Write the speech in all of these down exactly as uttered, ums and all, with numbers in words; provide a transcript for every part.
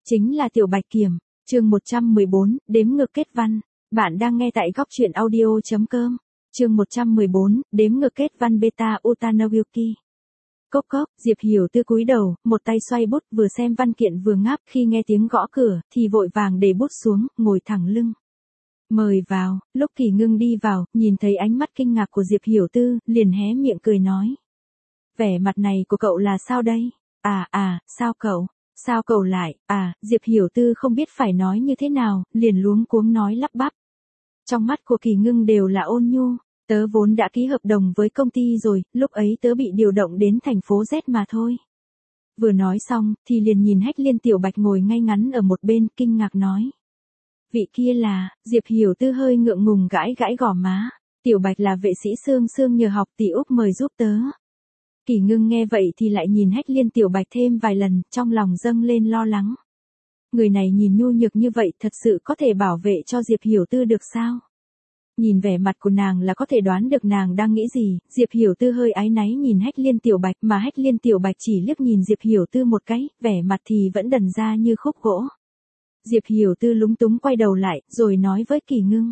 chính là Tiểu Bạch Kiểm. Chương một trăm mười bốn, đếm ngược kết văn. Bạn đang nghe tại góc truyện audio chấm com. Chương một trăm mười bốn, đếm ngược kết văn beta Utanayuki. Cốc cốc, Diệp Hiểu Tư cúi đầu, một tay xoay bút, vừa xem văn kiện vừa ngáp, khi nghe tiếng gõ cửa, thì vội vàng để bút xuống, ngồi thẳng lưng. Mời vào. Lúc Kỳ Ngưng đi vào, nhìn thấy ánh mắt kinh ngạc của Diệp Hiểu Tư, liền hé miệng cười nói. Vẻ mặt này của cậu là sao đây? À à, sao cậu? Sao cậu lại? À, Diệp Hiểu Tư không biết phải nói như thế nào, liền luống cuống nói lắp bắp. Trong mắt của Kỳ Ngưng đều là ôn nhu. Tớ vốn đã ký hợp đồng với công ty rồi, lúc ấy tớ bị điều động đến thành phố Z mà thôi. Vừa nói xong, thì liền nhìn Hách Liên Tiểu Bạch ngồi ngay ngắn ở một bên, kinh ngạc nói. Vị kia là, Diệp Hiểu Tư hơi ngượng ngùng gãi gãi gò má. Tiểu Bạch là vệ sĩ Sương Sương nhờ học tỷ Úc mời giúp tớ. Kỳ Ngưng nghe vậy thì lại nhìn Hách Liên Tiểu Bạch thêm vài lần, trong lòng dâng lên lo lắng. Người này nhìn nhu nhược như vậy thật sự có thể bảo vệ cho Diệp Hiểu Tư được sao? Nhìn vẻ mặt của nàng là có thể đoán được nàng đang nghĩ gì, Diệp Hiểu Tư hơi áy náy nhìn Hách Liên Tiểu Bạch mà Hách Liên Tiểu Bạch chỉ liếc nhìn Diệp Hiểu Tư một cái, vẻ mặt thì vẫn đần ra như khúc gỗ. Diệp Hiểu Tư lúng túng quay đầu lại, rồi nói với Kỳ Ngưng.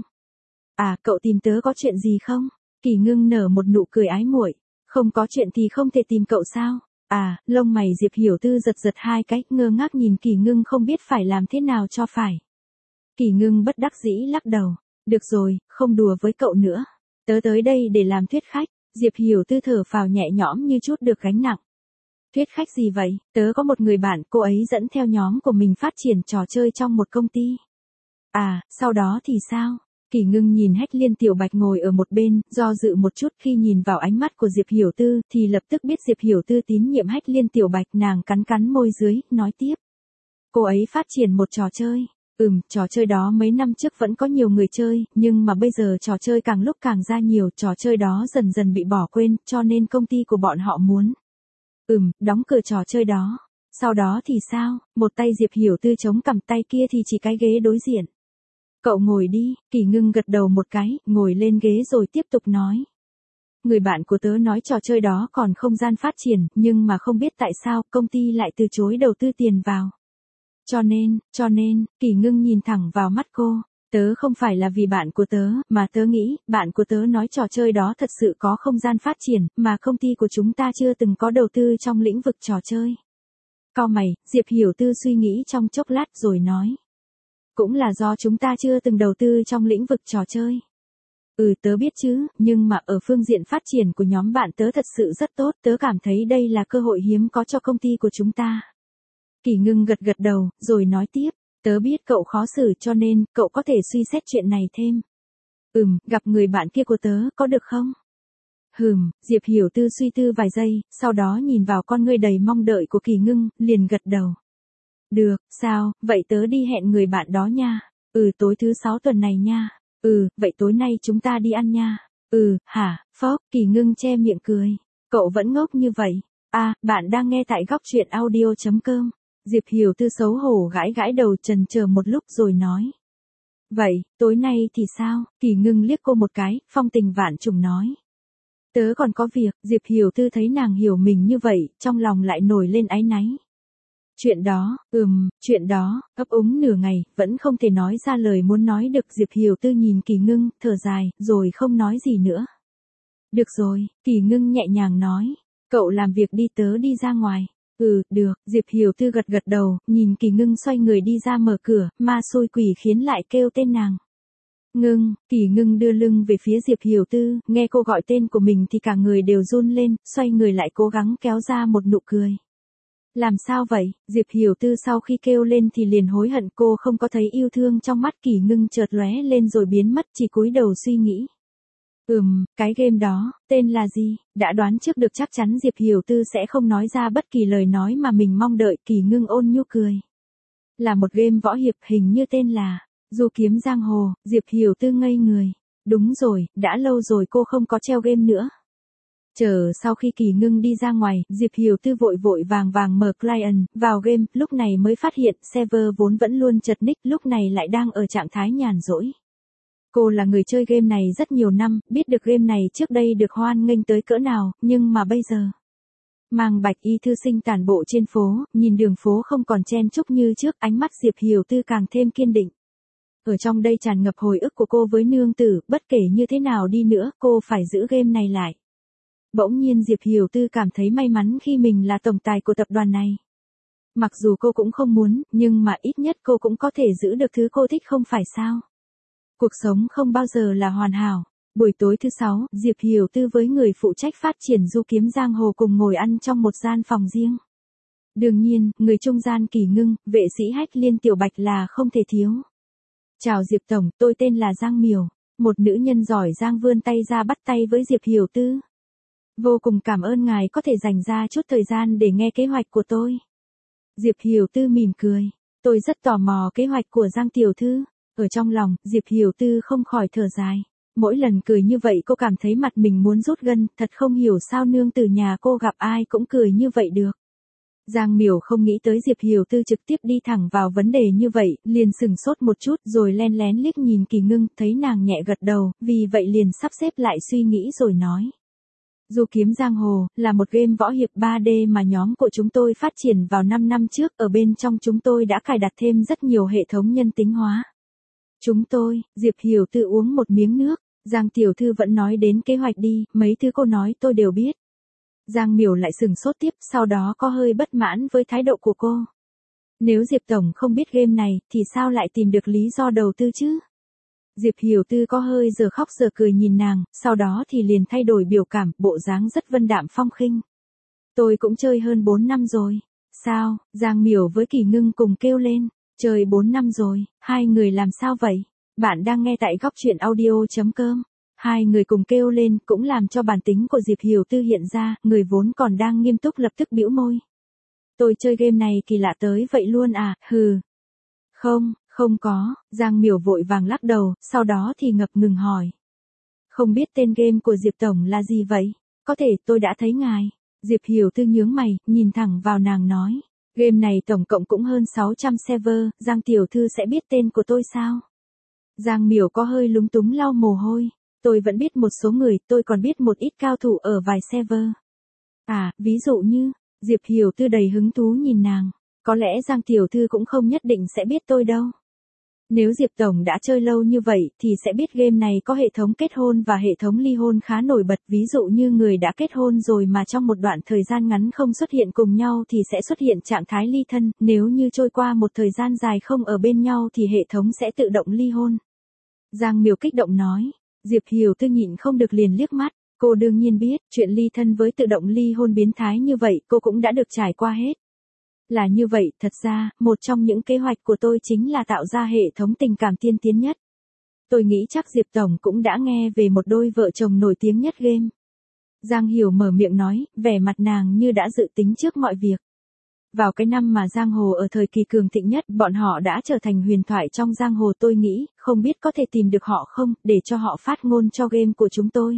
À, cậu tìm tớ có chuyện gì không? Kỳ Ngưng nở một nụ cười ái muội. Không có chuyện thì không thể tìm cậu sao? À, lông mày Diệp Hiểu Tư giật giật hai cái, ngơ ngác nhìn Kỳ Ngưng không biết phải làm thế nào cho phải. Kỳ Ngưng bất đắc dĩ lắc đầu. Được rồi, không đùa với cậu nữa. Tớ tới đây để làm thuyết khách. Diệp Hiểu Tư thở phào nhẹ nhõm như chút được gánh nặng. Thuyết khách gì vậy? Tớ có một người bạn, cô ấy dẫn theo nhóm của mình phát triển trò chơi trong một công ty. À, sau đó thì sao? Kỳ Ngưng nhìn Hách Liên Tiểu Bạch ngồi ở một bên, do dự một chút, khi nhìn vào ánh mắt của Diệp Hiểu Tư, thì lập tức biết Diệp Hiểu Tư tín nhiệm Hách Liên Tiểu Bạch, nàng cắn cắn môi dưới, nói tiếp. Cô ấy phát triển một trò chơi. Ừm, trò chơi đó mấy năm trước vẫn có nhiều người chơi, nhưng mà bây giờ trò chơi càng lúc càng ra nhiều, trò chơi đó dần dần bị bỏ quên, cho nên công ty của bọn họ muốn. Ừm, đóng cửa trò chơi đó. Sau đó thì sao? Một tay Diệp Hiểu Tư chống cằm, tay kia thì chỉ cái ghế đối diện. Cậu ngồi đi. Kỳ Ngưng gật đầu một cái, ngồi lên ghế rồi tiếp tục nói. Người bạn của tớ nói trò chơi đó còn không gian phát triển, nhưng mà không biết tại sao công ty lại từ chối đầu tư tiền vào. Cho nên, cho nên, Kỳ Ngưng nhìn thẳng vào mắt cô. Tớ không phải là vì bạn của tớ, mà tớ nghĩ, bạn của tớ nói trò chơi đó thật sự có không gian phát triển, mà công ty của chúng ta chưa từng có đầu tư trong lĩnh vực trò chơi. Cau mày, Diệp Hiểu Tư suy nghĩ trong chốc lát rồi nói. Cũng là do chúng ta chưa từng đầu tư trong lĩnh vực trò chơi. Ừ, tớ biết chứ, nhưng mà ở phương diện phát triển của nhóm bạn tớ thật sự rất tốt, tớ cảm thấy đây là cơ hội hiếm có cho công ty của chúng ta. Kỳ Ngưng gật gật đầu, rồi nói tiếp, tớ biết cậu khó xử cho nên, cậu có thể suy xét chuyện này thêm. Ừm, gặp người bạn kia của tớ, có được không? Hừm, Diệp Hiểu Tư suy tư vài giây, sau đó nhìn vào con ngươi đầy mong đợi của Kỳ Ngưng, liền gật đầu. Được, sao, vậy tớ đi hẹn người bạn đó nha. Ừ, tối thứ sáu tuần này nha. Ừ, vậy tối nay chúng ta đi ăn nha. Ừ, hả, phốc, Kỳ Ngưng che miệng cười. Cậu vẫn ngốc như vậy. À, bạn đang nghe tại góc truyện audio chấm com. Diệp Hiểu Tư xấu hổ gãi gãi đầu, chần chờ một lúc rồi nói. Vậy, tối nay thì sao? Kỳ Ngưng liếc cô một cái, phong tình vạn trùng nói. Tớ còn có việc. Diệp Hiểu Tư thấy nàng hiểu mình như vậy, trong lòng lại nổi lên áy náy. Chuyện đó, ừm, chuyện đó, ấp úng nửa ngày, vẫn không thể nói ra lời muốn nói được. Diệp Hiểu Tư nhìn Kỳ Ngưng, thở dài, rồi không nói gì nữa. Được rồi, Kỳ Ngưng nhẹ nhàng nói. Cậu làm việc đi, tớ đi ra ngoài. Ừ, được, Diệp Hiểu Tư gật gật đầu, nhìn Kỳ Ngưng xoay người đi ra mở cửa, ma xui quỷ khiến lại kêu tên nàng. Ngưng, Kỳ Ngưng đưa lưng về phía Diệp Hiểu Tư, nghe cô gọi tên của mình thì cả người đều run lên, xoay người lại cố gắng kéo ra một nụ cười. Làm sao vậy? Diệp Hiểu Tư sau khi kêu lên thì liền hối hận, cô không có thấy yêu thương trong mắt Kỳ Ngưng chợt lóe lên rồi biến mất, chỉ cúi đầu suy nghĩ. Ừm, cái game đó, tên là gì? Đã đoán trước được chắc chắn Diệp Hiểu Tư sẽ không nói ra bất kỳ lời nói mà mình mong đợi. Kỳ Ngưng ôn nhu cười. Là một game võ hiệp, hình như tên là Du Kiếm Giang Hồ. Diệp Hiểu Tư ngây người. Đúng rồi, đã lâu rồi cô không có treo game nữa. Chờ sau khi Kỳ Ngưng đi ra ngoài, Diệp Hiểu Tư vội vội vàng vàng mở client, vào game, lúc này mới phát hiện server vốn vẫn luôn chật ních, lúc này lại đang ở trạng thái nhàn rỗi. Cô là người chơi game này rất nhiều năm, biết được game này trước đây được hoan nghênh tới cỡ nào, nhưng mà bây giờ. Mang bạch y thư sinh tản bộ trên phố, nhìn đường phố không còn chen chúc như trước, ánh mắt Diệp Hiểu Tư càng thêm kiên định. Ở trong đây tràn ngập hồi ức của cô với nương tử, bất kể như thế nào đi nữa, cô phải giữ game này lại. Bỗng nhiên Diệp Hiểu Tư cảm thấy may mắn khi mình là tổng tài của tập đoàn này. Mặc dù cô cũng không muốn, nhưng mà ít nhất cô cũng có thể giữ được thứ cô thích không phải sao. Cuộc sống không bao giờ là hoàn hảo. Buổi tối thứ sáu, Diệp Hiểu Tư với người phụ trách phát triển du kiếm giang hồ cùng ngồi ăn trong một gian phòng riêng. Đương nhiên, người trung gian Kỳ Ngưng, vệ sĩ Hách Liên Tiểu Bạch là không thể thiếu. Chào Diệp Tổng, tôi tên là Giang Miểu. Một nữ nhân giỏi giang vươn tay ra bắt tay với Diệp Hiểu Tư. Vô cùng cảm ơn ngài có thể dành ra chút thời gian để nghe kế hoạch của tôi. Diệp Hiểu Tư mỉm cười. Tôi rất tò mò kế hoạch của Giang Tiểu Thư. Ở trong lòng, Diệp Hiểu Tư không khỏi thở dài. Mỗi lần cười như vậy cô cảm thấy mặt mình muốn rút gân, thật không hiểu sao nương tử nhà cô gặp ai cũng cười như vậy được. Giang Miểu không nghĩ tới Diệp Hiểu Tư trực tiếp đi thẳng vào vấn đề như vậy, liền sừng sốt một chút rồi len lén liếc nhìn Kỳ Ngưng, thấy nàng nhẹ gật đầu, vì vậy liền sắp xếp lại suy nghĩ rồi nói. Du kiếm giang hồ, là một game võ hiệp ba D mà nhóm của chúng tôi phát triển vào năm năm trước, ở bên trong chúng tôi đã cài đặt thêm rất nhiều hệ thống nhân tính hóa. Chúng tôi, Diệp Hiểu Tư uống một miếng nước, Giang Tiểu Thư vẫn nói đến kế hoạch đi, mấy thứ cô nói tôi đều biết. Giang Miểu lại sừng sốt tiếp, sau đó có hơi bất mãn với thái độ của cô. Nếu Diệp Tổng không biết game này, thì sao lại tìm được lý do đầu tư chứ? Diệp Hiểu Tư có hơi giờ khóc giờ cười nhìn nàng, sau đó thì liền thay đổi biểu cảm, bộ dáng rất vân đạm phong khinh. Tôi cũng chơi hơn bốn năm rồi. Sao? Giang Miểu với Kỳ Ngưng cùng kêu lên. Chơi bốn năm rồi, hai người làm sao vậy? Bạn đang nghe tại góc truyện audio chấm com. Hai người cùng kêu lên cũng làm cho bản tính của Diệp Hiểu Tư hiện ra, người vốn còn đang nghiêm túc lập tức bĩu môi. Tôi chơi game này kỳ lạ tới vậy luôn à, hừ. Không, không có, Giang Miểu vội vàng lắc đầu, sau đó thì ngập ngừng hỏi. Không biết tên game của Diệp Tổng là gì vậy? Có thể tôi đã thấy ngài. Diệp Hiểu Tư nhướng mày, nhìn thẳng vào nàng nói. Game này tổng cộng cũng hơn sáu trăm server, Giang Tiểu Thư sẽ biết tên của tôi sao? Giang Miểu có hơi lúng túng lau mồ hôi. Tôi vẫn biết một số người, tôi còn biết một ít cao thủ ở vài server. À, ví dụ như, Diệp Hiểu Tư đầy hứng thú nhìn nàng. Có lẽ Giang Tiểu Thư cũng không nhất định sẽ biết tôi đâu. Nếu Diệp Tổng đã chơi lâu như vậy thì sẽ biết game này có hệ thống kết hôn và hệ thống ly hôn khá nổi bật. Ví dụ như người đã kết hôn rồi mà trong một đoạn thời gian ngắn không xuất hiện cùng nhau thì sẽ xuất hiện trạng thái ly thân. Nếu như trôi qua một thời gian dài không ở bên nhau thì hệ thống sẽ tự động ly hôn. Giang Miểu kích động nói. Diệp Hiểu Tư nhịn không được liền liếc mắt. Cô đương nhiên biết, chuyện ly thân với tự động ly hôn biến thái như vậy cô cũng đã được trải qua hết. Là như vậy, thật ra, một trong những kế hoạch của tôi chính là tạo ra hệ thống tình cảm tiên tiến nhất. Tôi nghĩ chắc Diệp Tổng cũng đã nghe về một đôi vợ chồng nổi tiếng nhất game. Giang Hiểu mở miệng nói, vẻ mặt nàng như đã dự tính trước mọi việc. Vào cái năm mà Giang Hồ ở thời kỳ cường thịnh nhất, bọn họ đã trở thành huyền thoại trong Giang Hồ. Tôi nghĩ, không biết có thể tìm được họ không, để cho họ phát ngôn cho game của chúng tôi.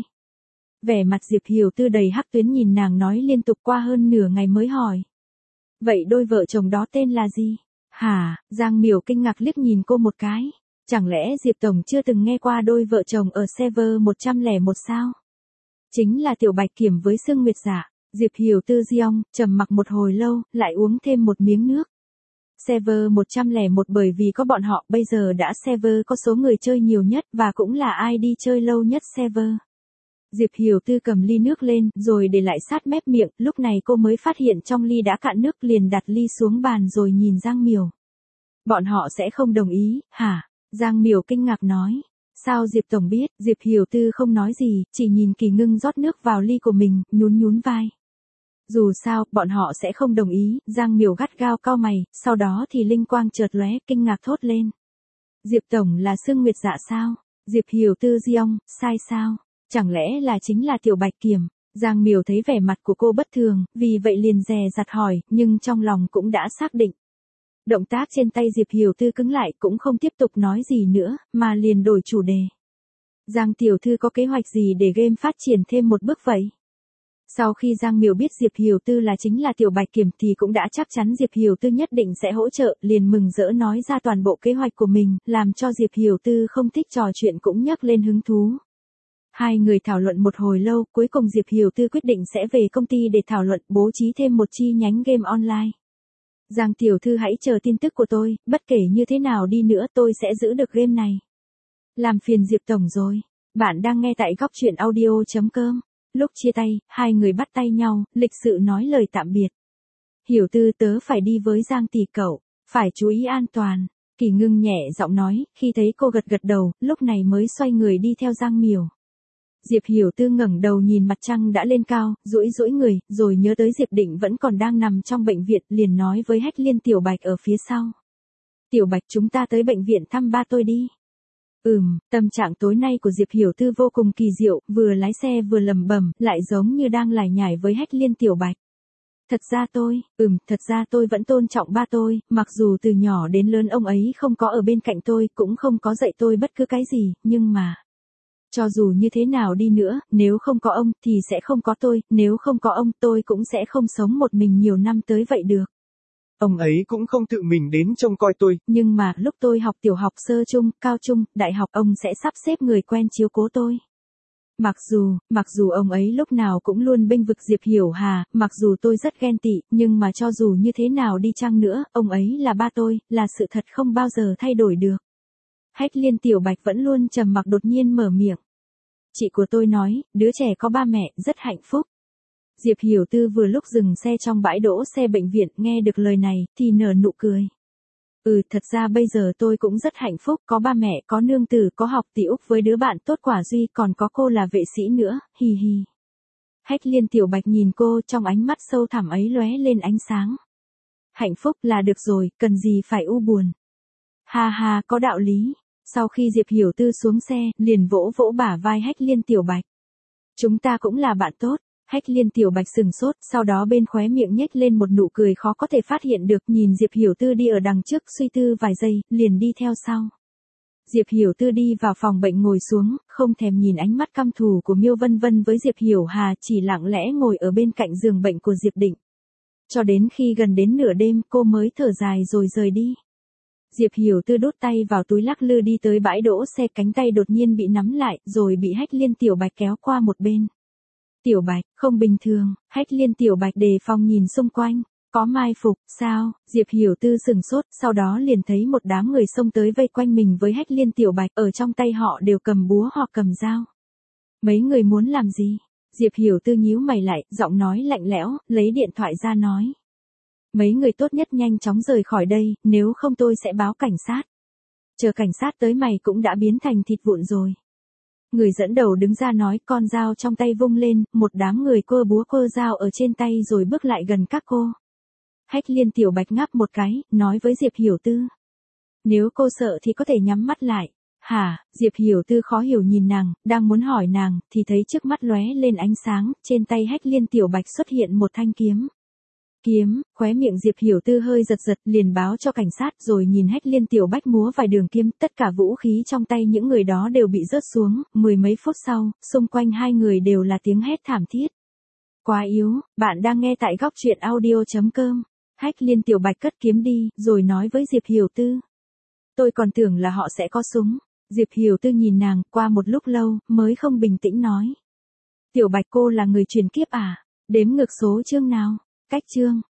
Vẻ mặt Diệp Hiểu Tư đầy hắc tuyến nhìn nàng nói liên tục qua hơn nửa ngày mới hỏi. Vậy đôi vợ chồng đó tên là gì? Hả? Giang Miểu kinh ngạc liếc nhìn cô một cái. Chẳng lẽ Diệp Tổng chưa từng nghe qua đôi vợ chồng ở server một không một sao? Chính là Tiểu Bạch Kiểm với Sương Nguyệt Dạ. Diệp Hiểu Tư giong, trầm mặc một hồi lâu, lại uống thêm một miếng nước. Server một không một bởi vì có bọn họ bây giờ đã server có số người chơi nhiều nhất và cũng là ai đi chơi lâu nhất server. Diệp Hiểu Tư cầm ly nước lên, rồi để lại sát mép miệng, lúc này cô mới phát hiện trong ly đã cạn nước liền đặt ly xuống bàn rồi nhìn Giang Miểu. Bọn họ sẽ không đồng ý, hả? Giang Miểu kinh ngạc nói. Sao Diệp Tổng biết? Diệp Hiểu Tư không nói gì, chỉ nhìn Kỳ Ngưng rót nước vào ly của mình, nhún nhún vai. Dù sao, bọn họ sẽ không đồng ý, Giang Miểu gắt gao cau mày, sau đó thì linh quang chợt lóe, kinh ngạc thốt lên. Diệp Tổng là Sương Nguyệt Dạ sao? Diệp Hiểu Tư giong, sai sao? Chẳng lẽ là chính là Tiểu Bạch Kiểm? Giang Miểu thấy vẻ mặt của cô bất thường, vì vậy liền dè dặt hỏi, nhưng trong lòng cũng đã xác định. Động tác trên tay Diệp Hiểu Tư cứng lại cũng không tiếp tục nói gì nữa, mà liền đổi chủ đề. Giang Tiểu Thư có kế hoạch gì để game phát triển thêm một bước vậy? Sau khi Giang Miểu biết Diệp Hiểu Tư là chính là Tiểu Bạch Kiểm thì cũng đã chắc chắn Diệp Hiểu Tư nhất định sẽ hỗ trợ, liền mừng rỡ nói ra toàn bộ kế hoạch của mình, làm cho Diệp Hiểu Tư không thích trò chuyện cũng nhắc lên hứng thú. Hai người thảo luận một hồi lâu, cuối cùng Diệp Hiểu Tư quyết định sẽ về công ty để thảo luận bố trí thêm một chi nhánh game online. Giang tiểu thư hãy chờ tin tức của tôi, bất kể như thế nào đi nữa tôi sẽ giữ được game này. Làm phiền Diệp Tổng rồi. Bạn đang nghe tại góc truyện audio chấm com. Lúc chia tay, hai người bắt tay nhau, lịch sự nói lời tạm biệt. Hiểu Tư, tớ phải đi với Giang tỷ cậu, phải chú ý an toàn. Kỳ Ngưng nhẹ giọng nói, khi thấy cô gật gật đầu, lúc này mới xoay người đi theo Giang Miểu. Diệp Hiểu Tư ngẩng đầu nhìn mặt trăng đã lên cao, duỗi duỗi người, rồi nhớ tới Diệp Định vẫn còn đang nằm trong bệnh viện, liền nói với Hách Liên Tiểu Bạch ở phía sau. Tiểu Bạch, chúng ta tới bệnh viện thăm ba tôi đi. Ừm, tâm trạng tối nay của Diệp Hiểu Tư vô cùng kỳ diệu, vừa lái xe vừa lẩm bẩm, lại giống như đang lải nhải với Hách Liên Tiểu Bạch. Thật ra tôi, ừm, thật ra tôi vẫn tôn trọng ba tôi, mặc dù từ nhỏ đến lớn ông ấy không có ở bên cạnh tôi, cũng không có dạy tôi bất cứ cái gì, nhưng mà... Cho dù như thế nào đi nữa, nếu không có ông, thì sẽ không có tôi, nếu không có ông, tôi cũng sẽ không sống một mình nhiều năm tới vậy được. Ông ấy cũng không tự mình đến trông coi tôi. Nhưng mà, lúc tôi học tiểu học sơ trung, cao trung, đại học, ông sẽ sắp xếp người quen chiếu cố tôi. Mặc dù, mặc dù ông ấy lúc nào cũng luôn bênh vực Diệp Hiểu Hà, mặc dù tôi rất ghen tị, nhưng mà cho dù như thế nào đi chăng nữa, ông ấy là ba tôi, là sự thật không bao giờ thay đổi được. Hách Liên Tiểu Bạch vẫn luôn trầm mặc đột nhiên mở miệng. Chị của tôi nói, đứa trẻ có ba mẹ, rất hạnh phúc. Diệp Hiểu Tư vừa lúc dừng xe trong bãi đỗ xe bệnh viện, nghe được lời này, thì nở nụ cười. Ừ, thật ra bây giờ tôi cũng rất hạnh phúc, có ba mẹ, có nương tử, có học tỷ Úc với đứa bạn tốt Quả Duy, còn có cô là vệ sĩ nữa, hì hì. Hách Liên Tiểu Bạch nhìn cô, trong ánh mắt sâu thẳm ấy lóe lên ánh sáng. Hạnh phúc là được rồi, cần gì phải u buồn. Ha ha, có đạo lý. Sau khi Diệp Hiểu Tư xuống xe, liền vỗ vỗ bả vai Hách Liên Tiểu Bạch. Chúng ta cũng là bạn tốt. Hách Liên Tiểu Bạch sừng sốt, sau đó bên khóe miệng nhếch lên một nụ cười khó có thể phát hiện được, nhìn Diệp Hiểu Tư đi ở đằng trước, suy tư vài giây, liền đi theo sau. Diệp Hiểu Tư đi vào phòng bệnh ngồi xuống, không thèm nhìn ánh mắt căm thù của Miêu Vân Vân với Diệp Hiểu Hà, chỉ lặng lẽ ngồi ở bên cạnh giường bệnh của Diệp Định. Cho đến khi gần đến nửa đêm, cô mới thở dài rồi rời đi. Diệp Hiểu Tư đút tay vào túi lắc lư đi tới bãi đỗ xe, cánh tay đột nhiên bị nắm lại, rồi bị Hách Liên Tiểu Bạch kéo qua một bên. Tiểu Bạch, không bình thường. Hách Liên Tiểu Bạch đề phòng nhìn xung quanh. Có mai phục, sao? Diệp Hiểu Tư sừng sốt, sau đó liền thấy một đám người xông tới vây quanh mình với Hách Liên Tiểu Bạch, ở trong tay họ đều cầm búa hoặc cầm dao. Mấy người muốn làm gì? Diệp Hiểu Tư nhíu mày lại, giọng nói lạnh lẽo, lấy điện thoại ra nói. Mấy người tốt nhất nhanh chóng rời khỏi đây, nếu không tôi sẽ báo cảnh sát. Chờ cảnh sát tới mày cũng đã biến thành thịt vụn rồi. Người dẫn đầu đứng ra nói, con dao trong tay vung lên, một đám người cơ búa cơ dao ở trên tay rồi bước lại gần các cô. Hách Liên Tiểu Bạch ngáp một cái, nói với Diệp Hiểu Tư. Nếu cô sợ thì có thể nhắm mắt lại. Hả? Diệp Hiểu Tư khó hiểu nhìn nàng, đang muốn hỏi nàng, thì thấy trước mắt lóe lên ánh sáng, trên tay Hách Liên Tiểu Bạch xuất hiện một thanh kiếm. Kiếm, khóe miệng Diệp Hiểu Tư hơi giật giật, liền báo cho cảnh sát, rồi nhìn Hách Liên Tiểu Bạch múa vài đường kiếm, tất cả vũ khí trong tay những người đó đều bị rớt xuống, mười mấy phút sau, xung quanh hai người đều là tiếng hét thảm thiết. Quá yếu, bạn đang nghe tại góc truyện audio chấm com. Hách Liên Tiểu Bạch cất kiếm đi, rồi nói với Diệp Hiểu Tư. Tôi còn tưởng là họ sẽ có súng. Diệp Hiểu Tư nhìn nàng, qua một lúc lâu, mới không bình tĩnh nói. Tiểu Bạch, cô là người truyền kiếp à? Đếm ngược số chương nào? Cách chương.